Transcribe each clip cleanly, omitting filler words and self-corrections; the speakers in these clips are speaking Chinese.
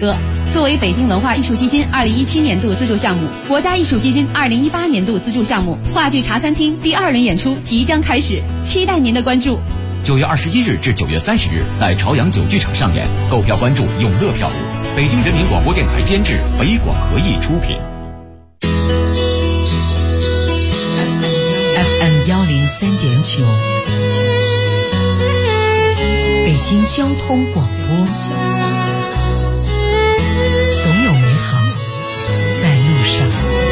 歌。作为北京文化艺术基金2017年度资助项目、国家艺术基金2018年度资助项目，话剧茶餐厅第2轮演出即将开始，期待您的关注。 9月21日至9月30日，在朝阳9剧场上演，购票关注永乐票务。北京人民广播电台监制，北广合艺出品。 FM 103.9，北京交通广播。总有美好在路上。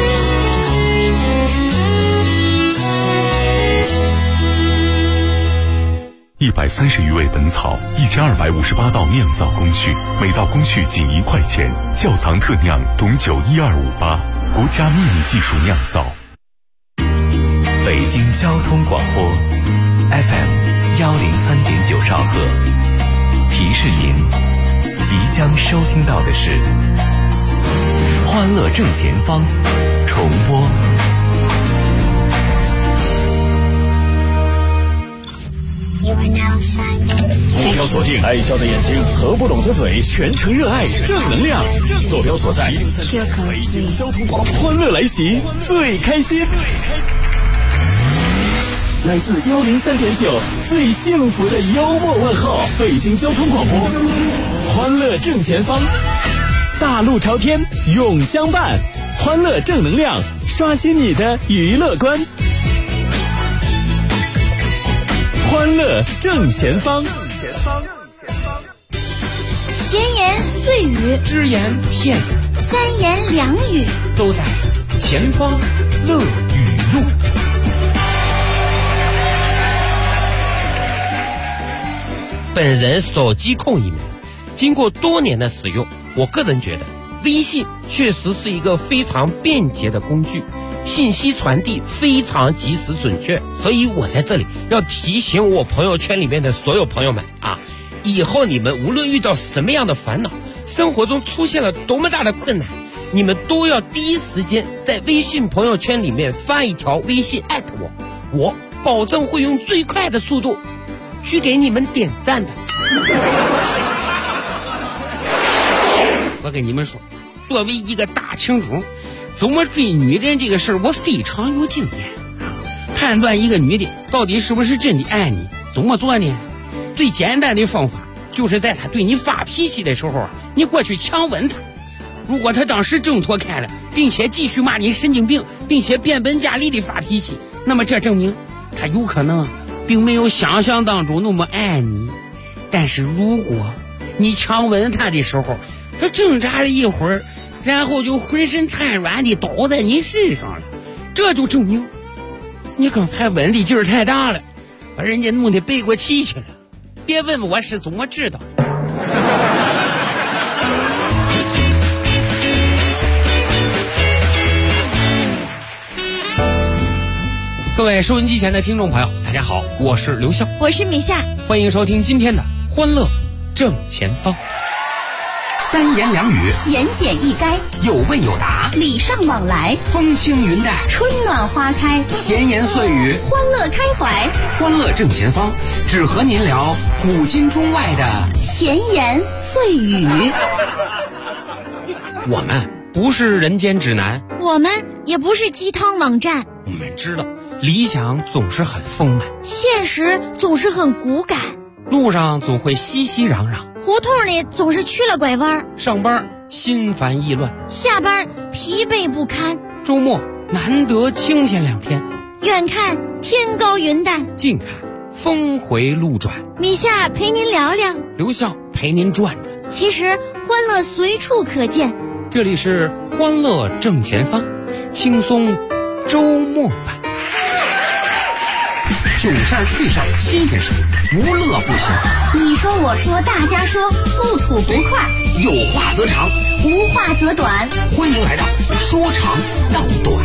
130余味本草，1258道酿造工序，每道工序仅1块钱。窖藏特酿董酒12588，国家秘密技术酿造。 北京交通广播 FM 103.9兆赫，提示您即将收听到的是欢乐正前方重播。 坐标锁定爱笑的眼睛和不懂的嘴，全程热爱正能量。坐标所在，北京交通广播，欢乐来袭，最开心。来自103.9最幸福的幽默问候，北京交通广播，欢乐正前方，大路朝天永相伴，欢乐正能量，刷新你的娱乐观。欢乐正前方， 闲言碎语， 只言片语， 三言两语， 都在前方乐语录。本人手机控一枚，经过多年的使用，我个人觉得微信确实是一个非常便捷的工具，信息传递非常及时准确，所以我在这里要提醒我朋友圈里面的所有朋友们啊，以后你们无论遇到什么样的烦恼，生活中出现了多么大的困难，你们都要第一时间在微信朋友圈里面发一条微信@我保证会用最快的速度去给你们点赞的。我跟你们说，作为一个大情种，怎么追女人这个事儿我非常有经验。判断一个女的到底是不是真的爱你，怎么做呢？最简单的方法就是在她对你发脾气的时候啊，你过去强吻她。如果她当时挣脱开了，并且继续骂你神经病，并且变本加厉的发脾气，那么这证明她有可能并没有想象当中那么爱你。但是如果你强吻她的时候，她挣扎了一会儿，然后就浑身瘫软的倒在你身上了，这就证明你刚才吻的劲儿太大了，把人家弄得背过气去了。别问我是怎么知道的。各位收音机前的听众朋友，大家好，我是刘笑， 我是米夏， 欢迎收听今天的欢乐正前方。 三言两语， 言简意赅， 有问有答， 礼尚往来， 风轻云淡， 春暖花开， 闲言碎语， 欢乐开怀。 欢乐正前方，只和您聊古今中外的闲言碎语。 我们不是人间指南， 我们也不是鸡汤网站， 我们知道理想总是很丰满， 现实总是很骨感， 路上总会熙熙攘攘， 胡同里总是去了拐弯， 上班心烦意乱， 下班疲惫不堪， 周末难得清闲2天， 远看天高云淡， 近看峰回路转。 米夏陪您聊聊， 刘笑陪您转转， 其实欢乐随处可见。 这里是欢乐正前方，轻松周末版。 囧事儿趣事儿新鲜事儿，无乐不休。 你说我说大家说，不吐不快， 有话则长， 无话则短。 欢迎来到说长道短。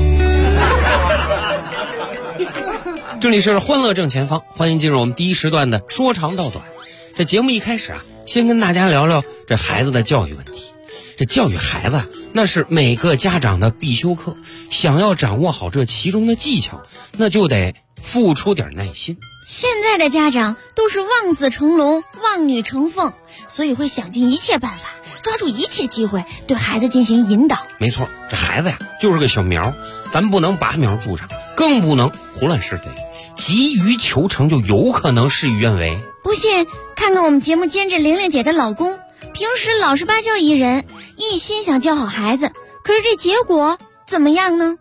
这里是欢乐正前方，欢迎进入我们第一时段的说长道短。这节目一开始啊，先跟大家聊聊这孩子的教育问题。这教育孩子那是每个家长的必修课，想要掌握好这其中的技巧，那就得付出点耐心。 现在的家长都是望子成龙、望女成凤，所以会想尽一切办法，抓住一切机会对孩子进行引导。 没错，这孩子呀就是个小苗，咱不能拔苗助长，更不能胡乱是非，急于求成就有可能事与愿违。 不信，看看我们节目监制玲玲姐的老公，平时老实巴交一人，一心想教好孩子，可是这结果怎么样呢？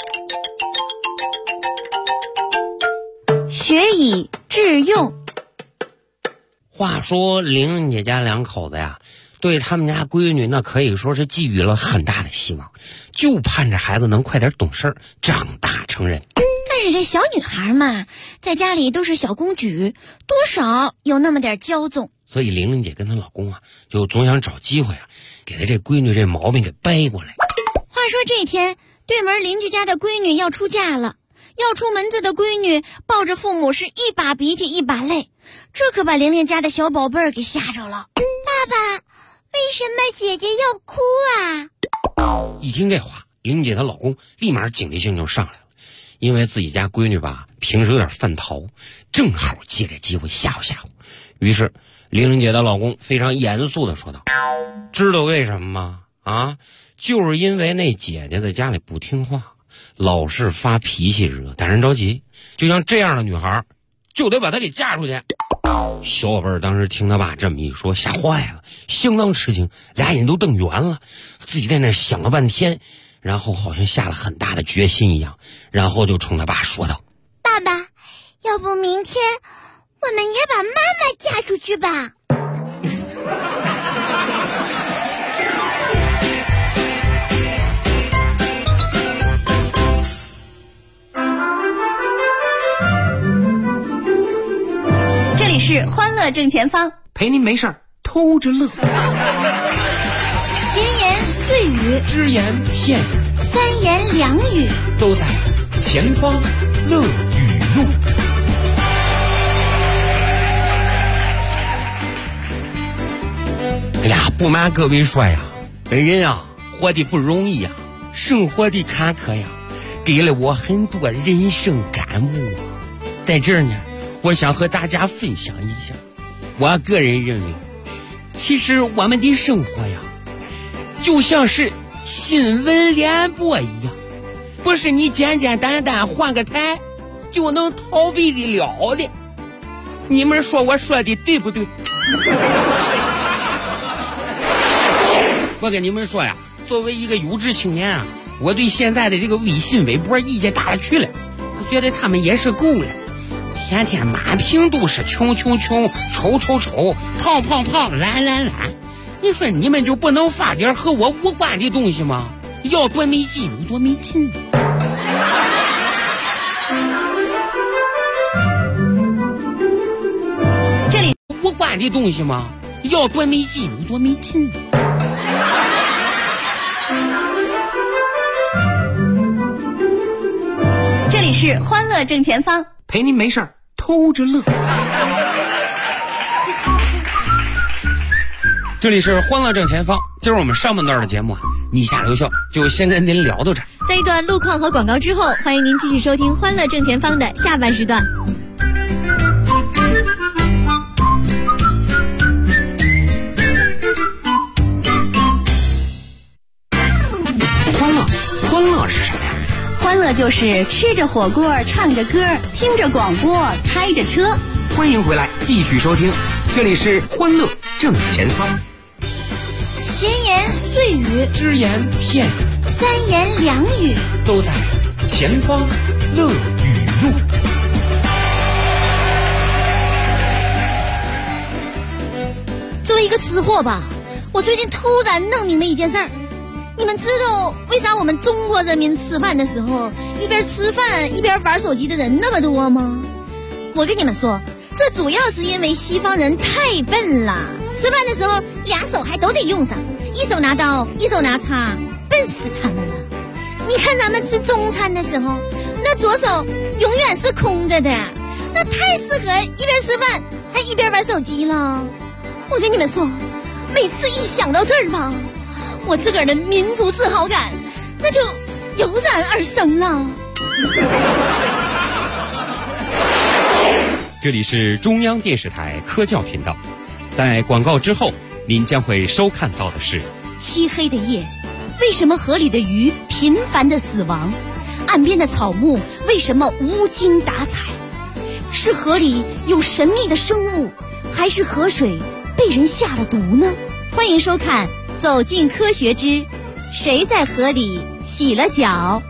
学以致用。 话说玲玲姐家两口子呀，对他们家闺女那可以说是寄予了很大的希望，就盼着孩子能快点懂事，长大成人。 但是这小女孩嘛，在家里都是小公举，多少有那么点骄纵， 所以玲玲姐跟她老公啊，就总想找机会啊，给她这闺女这毛病给掰过来。 话说这天，对门邻居家的闺女要出嫁了，要出门子的闺女抱着父母是一把鼻涕一把泪，这可把玲玲家的小宝贝儿给吓着了。爸爸，为什么姐姐要哭啊？ 一听这话，玲玲姐她老公立马警惕性就上来了，因为自己家闺女吧平时有点犯淘，正好借这机会吓唬吓唬。于是玲玲姐的老公非常严肃地说道：知道为什么吗？啊，就是因为那姐姐在家里不听话，老是发脾气惹大人着急，就像这样的女孩就得把她给嫁出去。小宝贝儿当时听他爸这么一说，吓坏了，相当吃惊，俩眼都瞪圆了，自己在那想了半天，然后好像下了很大的决心一样，然后就冲他爸说道： 爸爸，要不明天我们也把妈妈嫁出去吧。 这里是欢乐正前方， 陪您没事儿偷着乐， 闲言碎语， 只言片语， 三言两语， 都在前方乐语录。哎呀，不瞒各位说呀，本人啊活得不容易呀，生活的坎坷呀，给了我很多人生感悟啊。在这儿呢，我想和大家分享一下，我个人认为，其实我们的生活呀，就像是新闻联播一样，不是你简简单单换个台就能逃避得了的。你们说我说的对不对？我跟你们说呀，作为一个有志青年啊，我对现在的这个微信微博意见大了去了，我觉得他们也是够了，天天满屏都是穷穷穷、丑丑丑、胖胖胖、懒懒懒，你说你们就不能发点和我无关的东西吗？要多没劲有多没劲。 这里无关的东西吗？要多没劲有多没劲。 这里是欢乐正前方， 陪您没事儿偷着乐。这里是欢乐正前方，今儿我们上半段的节目啊，你下留校就先跟您聊到这儿。 在一段路况和广告之后，欢迎您继续收听欢乐正前方的下半时段。 欢乐是什么呀？ 欢乐就是吃着火锅，唱着歌，听着广播，开着车。 欢迎回来，继续收听，这里是欢乐正前方。 闲言碎语， 只言片语， 三言两语， 都在前方乐语录。 作为一个吃货吧，我最近突然弄明白一件事儿。你们知道为啥我们中国人民吃饭的时候一边吃饭一边玩手机的人那么多吗？我跟你们说，这主要是因为西方人太笨了，吃饭的时候俩手还都得用上，一手拿刀一手拿叉，笨死他们了。你看咱们吃中餐的时候，那左手永远是空着的，那太适合一边吃饭还一边玩手机了。我跟你们说，每次一想到这儿吧，我自个儿的民族自豪感那就油然而生了。 这里是中央电视台科教频道，在广告之后，您将会收看到的是： 漆黑的夜，为什么河里的鱼频繁的死亡？岸边的草木为什么无精打采？是河里有神秘的生物，还是河水被人下了毒呢？欢迎收看《走进科学之谁在河里洗了脚》。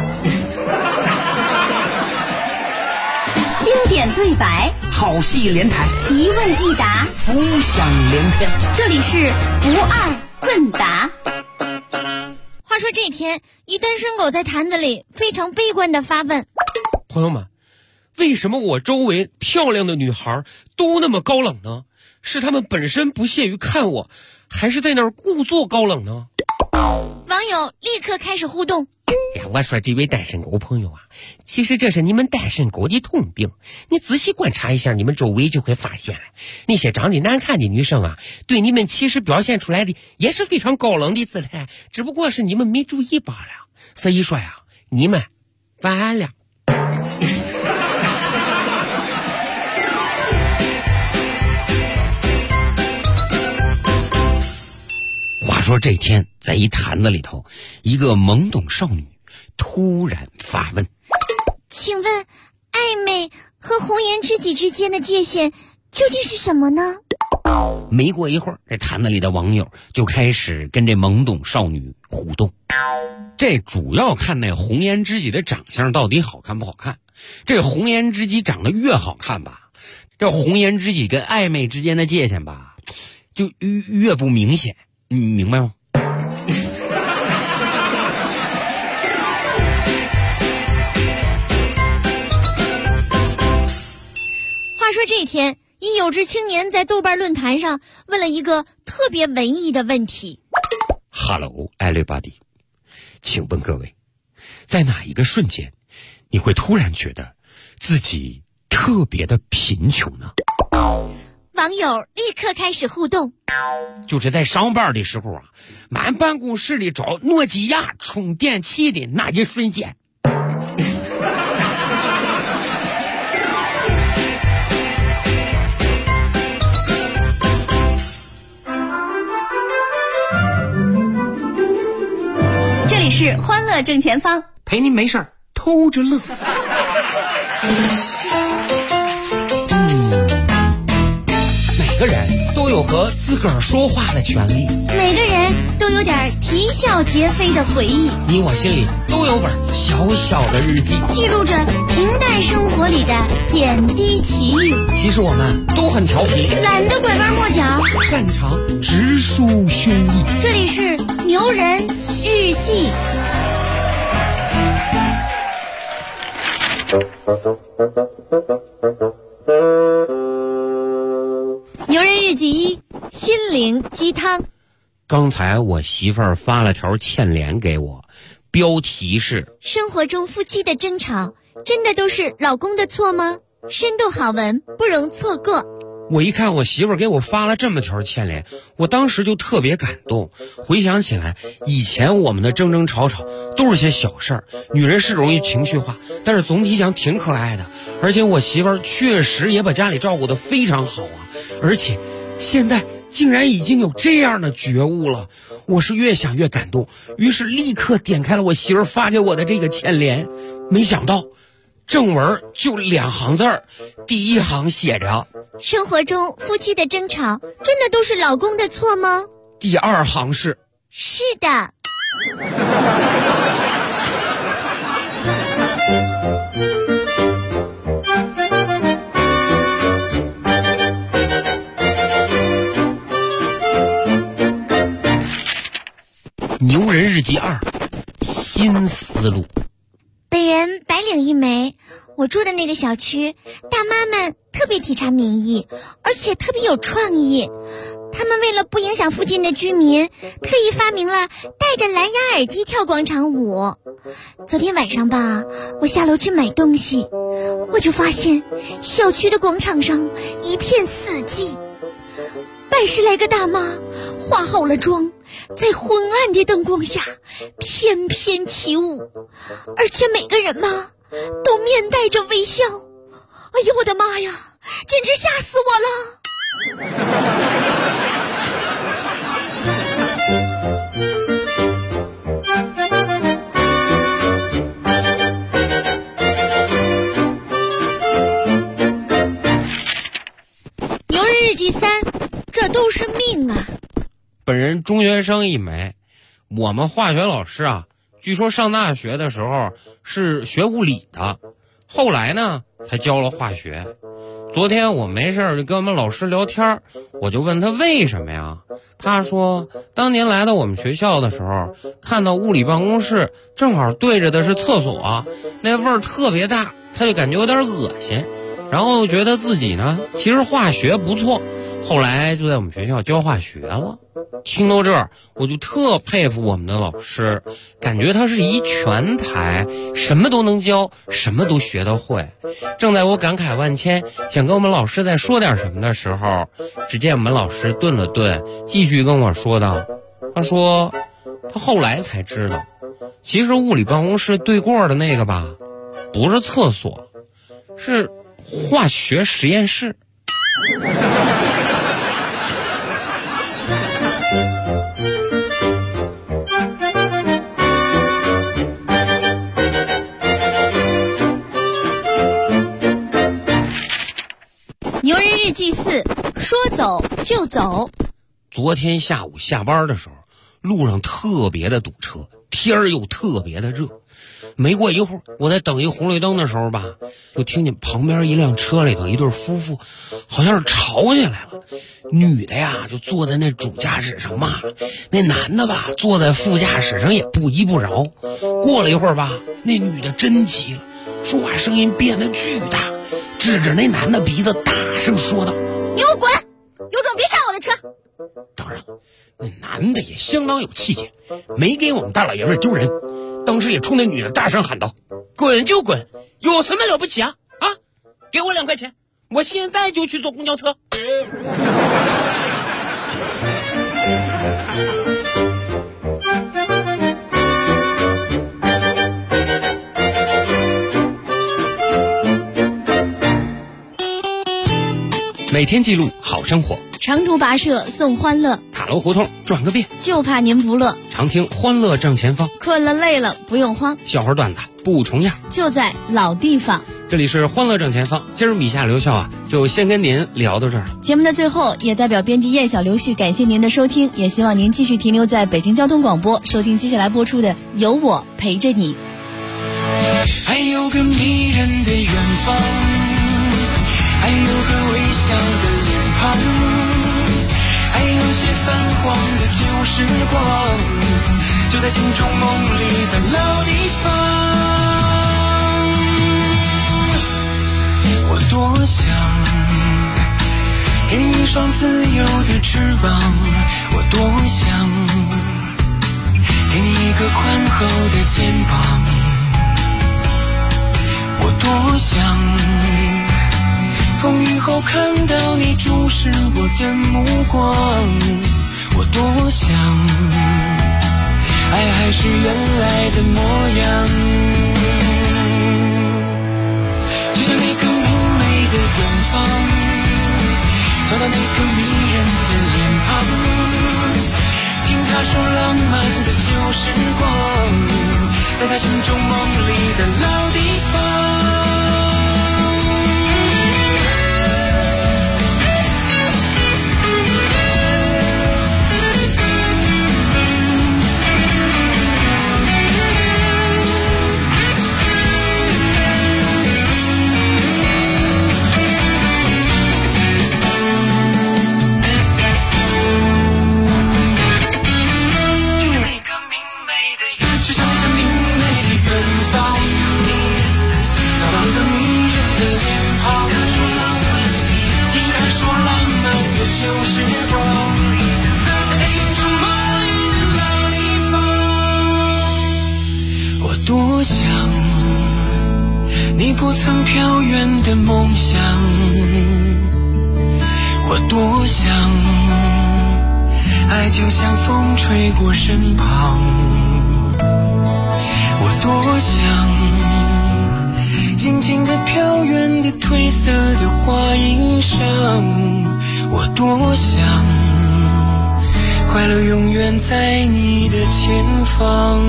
经典对白， 好戏连台， 一问一答， 浮想联翩。 这里是不二问答。话说这天，一单身狗在坛子里非常悲观地发问： 朋友们，为什么我周围漂亮的女孩都那么高冷呢？是她们本身不屑于看我，还是在那儿故作高冷呢？ 网友立刻开始互动。 呀，我说这位单身狗朋友啊，其实这是你们单身狗的通病。你仔细观察一下你们周围，就会发现了，那些长得难看的女生啊，对你们其实表现出来的也是非常高冷的姿态，只不过是你们没注意罢了。所以说呀，你们完了。话说这天，在一坛子里头，一个懵懂少女突然发问： 请问暧昧和红颜知己之间的界限究竟是什么呢？ 没过一会儿，这坛子里的网友就开始跟这懵懂少女互动。这主要看那红颜知己的长相到底好看不好看。这红颜知己长得越好看吧，这红颜知己跟暧昧之间的界限吧，就越不明显。你明白吗？ 话说这天，一有志青年在豆瓣论坛上问了一个特别文艺的问题。 Hello everybody， 请问各位，在哪一个瞬间你会突然觉得自己特别的贫穷呢？ 网友立刻开始互动。 就是在上班的时候啊，满办公室里找诺基亚充电器的那一瞬间。 这里是欢乐正前方， 陪您没事儿偷着乐。 每个人都有和自个儿说话的权利， 每个人都有点啼笑皆非的回忆， 你我心里都有本小小的日记， 记录着平淡生活里的点滴奇遇。 其实我们都很调皮， 懒得拐弯抹角， 擅长直抒胸臆。 这里是牛人日记。牛人日记一，心灵鸡汤。 刚才我媳妇儿发了条欠联给我，标题是： 生活中夫妻的争吵真的都是老公的错吗？深度好文不容错过。 我一看我媳妇儿给我发了这么条欠联，我当时就特别感动。回想起来，以前我们的争争吵吵都是些小事儿，女人是容易情绪化，但是总体讲挺可爱的。而且我媳妇儿确实也把家里照顾得非常好啊，而且现在竟然已经有这样的觉悟了，我是越想越感动，于是立刻点开了我媳妇儿发给我的这个欠联，没想到正文就2行字儿，第一行写着： 生活中夫妻的争吵真的都是老公的错吗？ 第2行是： 是的。 牛人日记2，新思路。 本人白领一枚，我住的那个小区，大妈们特别体察民意，而且特别有创意。他们为了不影响附近的居民，特意发明了戴着蓝牙耳机跳广场舞。昨天晚上吧，我下楼去买东西，我就发现小区的广场上一片死寂，80来个大妈化好了妆，在昏暗的灯光下翩翩起舞，而且每个人嘛都面带着微笑。哎呀，我的妈呀， 简直吓死我了。牛日日记3，这都是命啊。 本人中学生一枚，我们化学老师啊，据说上大学的时候是学物理的，后来呢才教了化学。昨天我没事就跟我们老师聊天，我就问他为什么呀？他说当年来到我们学校的时候，看到物理办公室正好对着的是厕所，那味儿特别大，他就感觉有点恶心，然后觉得自己呢其实化学不错，后来就在我们学校教化学了。听到这儿，我就特佩服我们的老师，感觉他是一全才，什么都能教，什么都学得会。正在我感慨万千，想跟我们老师再说点什么的时候，只见我们老师顿了顿，继续跟我说道，他说他后来才知道，其实物理办公室对过的那个吧，不是厕所，是化学实验室。 牛日日记4，说走就走。 昨天下午下班的时候，路上特别的堵车，天儿又特别的热。没过一会儿，我在等一红绿灯的时候吧，就听见旁边一辆车里头一对夫妇好像是吵起来了。女的呀就坐在那主驾驶上骂，那男的吧坐在副驾驶上也不依不饶。过了一会儿吧，那女的真急了，说话声音变得巨大，指着那男的鼻子大声说道， 你给我滚，有种别上我的车。 当然那男的也相当有气节，没给我们大老爷们丢人，当时也冲那女的大声喊道，滚就滚，有什么了不起啊？给我2块钱，我现在就去坐公交车。 每天记录好生活， 长途跋涉送欢乐， 塔楼胡同转个遍， 就怕您不乐。 常听欢乐正前方， 困了累了不用慌， 笑话段子不重样， 就在老地方。 这里是欢乐正前方，今儿米夏刘笑就先跟您聊到这儿。 节目的最后，也代表编辑燕小刘旭感谢您的收听，也希望您继续停留在北京交通广播，收听接下来播出的《有我陪着你》。 还有个迷人的远方，还有个微笑的脸庞，还有些泛黄的旧时光，就在心中梦里的老地方。我多想给你一双自由的翅膀，我多想给你一个宽厚的肩膀，我多想风雨后看到你注视我的目光，我多想爱还是原来的模样，就像那个明媚的远方，找到那个迷人的脸庞，听他说浪漫的旧时光，在他心中梦里的老地方。多想你不曾飘远的梦想，我多想爱就像风吹过身旁，我多想静静地飘远的褪色的花影上，我多想快乐永远在你的前方。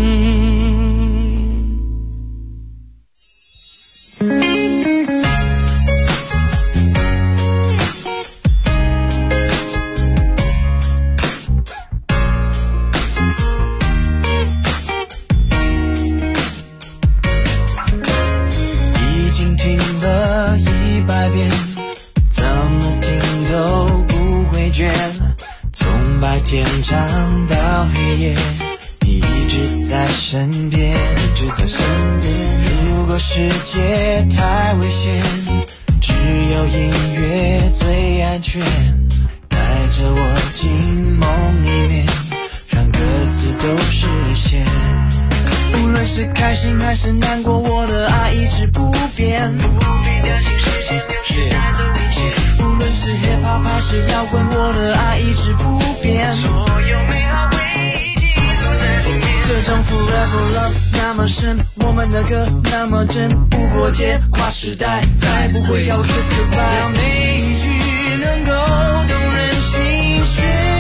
已经听了100遍，怎么听都不会倦，从白天长到黑夜，你一直在身边，一直在身边。如果世界太危险，只有音乐最安全，带着我进梦里面，让歌词都实现。无论是开心还是难过，我的爱一直不变，不必担心时间流逝带走一切。无论是 hip hop 还是摇滚，我的爱一直不变，所有美好回忆记录在里面。这种 forever love 那么深，我们的歌那么真，无国界跨时代，再不会叫我 kiss goodbye。要每一句能够动人心弦。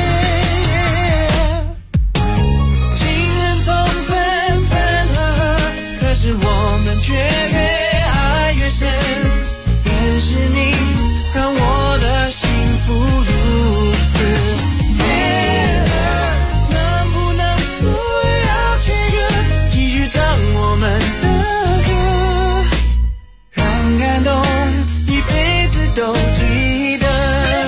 可是我们却越爱越深，认识你让我的幸福如此。能不能不要切割，继续唱我们的歌，让感动一辈子都记得。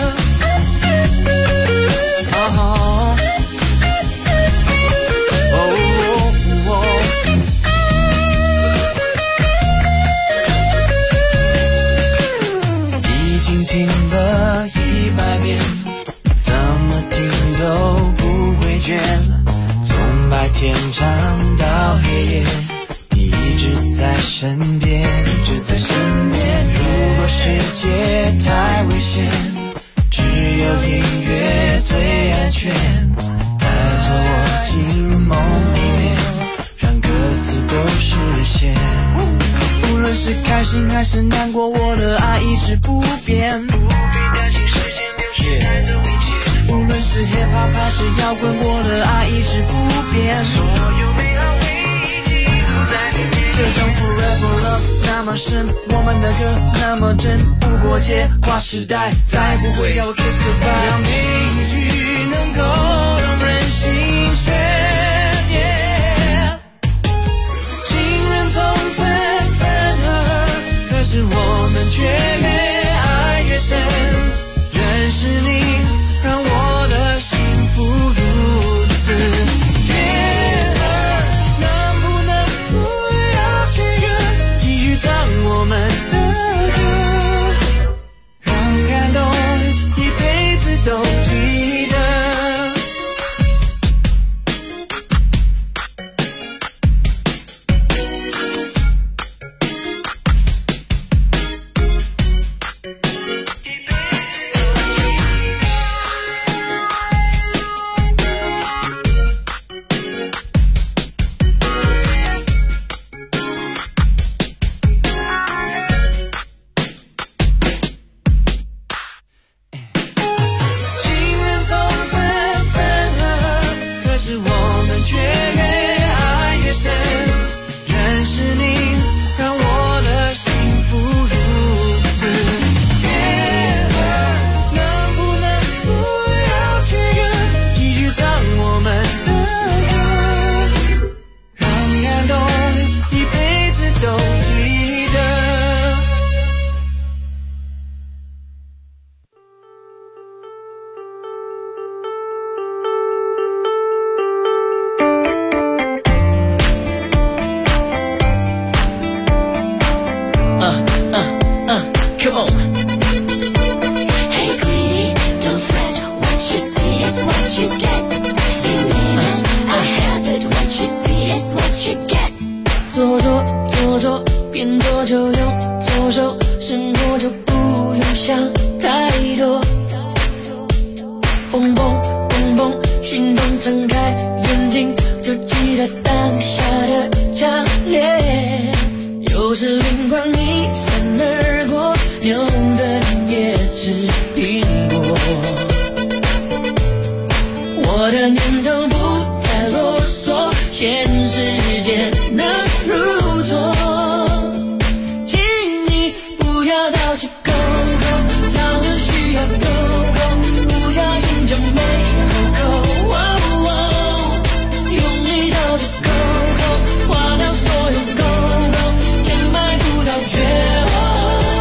听了100遍，怎么听都不会倦，从白天长到黑夜，你一直在身边，一直在身边。如果世界太危险，只有音乐最安全，带着我进梦里面，让歌词都实现。无论是开心还是难过，我的爱一直不变，不必担心时间流逝带走一切。无论是 hip hop 还是摇滚，我的爱一直不变，所有美好回忆记录在里面。这种 forever love 那么深，我们的歌那么真，无国界跨时代，再不会叫我 kiss goodbye。让每一句能够动人心弦。可是我们却越爱越深，认识你让我的幸福如此。能不能不要切割，继续唱我们的歌，让感动一辈子都记得。 现实间能如错，请你不要到处勾勾，吵得需要勾勾，不小心就没扣扣，用力到处勾勾，花掉所有勾勾，钱买不到绝望。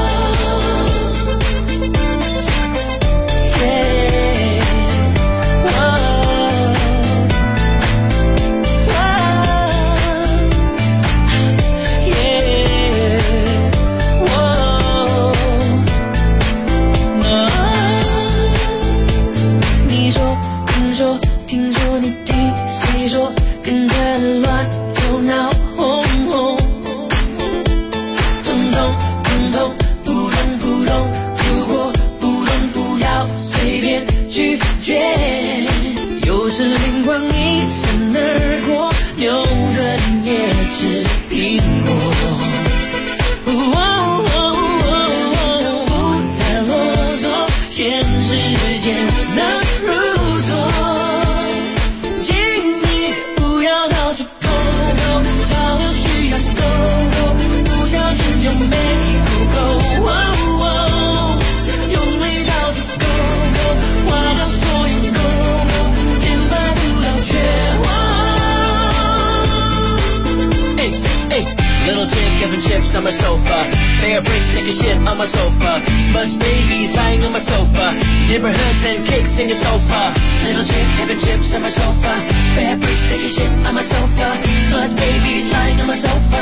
Chips on my sofa, bear bricks take a shit on my sofa, smudge babies lying on my sofa, neighborhoods and cakes in your sofa. Little chick having chips on my sofa, bear bricks take a shit on my sofa, smudge babies lying on my sofa.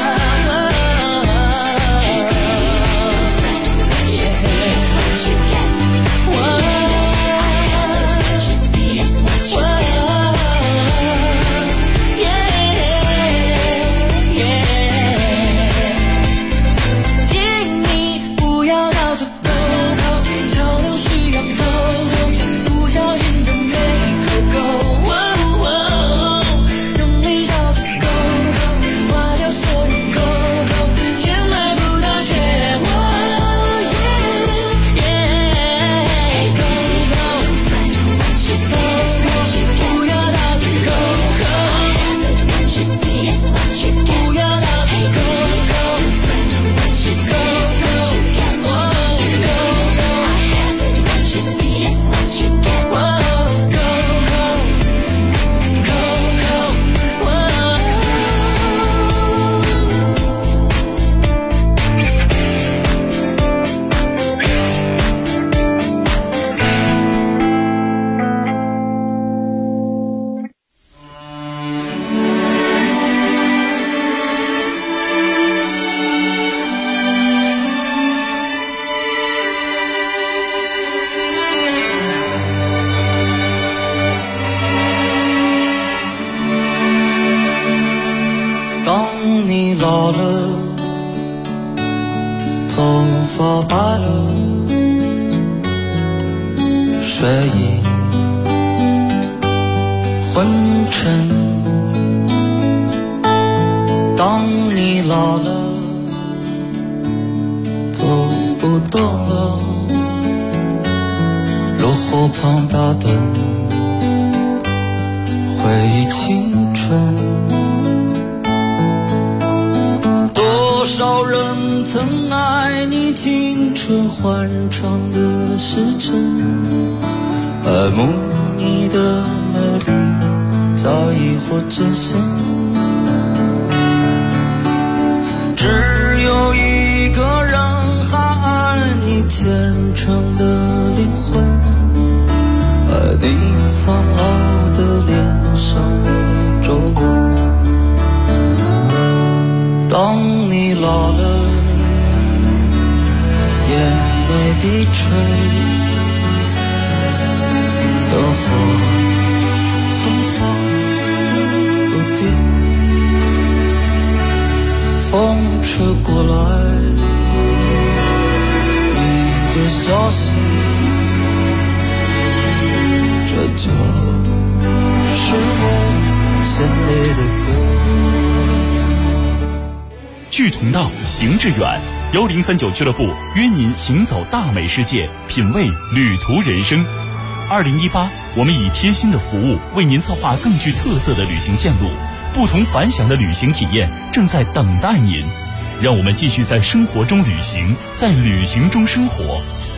Hey baby, don't fret, what you see is what you get. What you see is what you get. 聚同道，行致远。1039俱乐部约您行走大美世界，品味旅途人生。2018 我们以贴心的服务为您策划更具特色的旅行线路，不同凡响的旅行体验正在等待您。让我们继续在生活中旅行，在旅行中生活。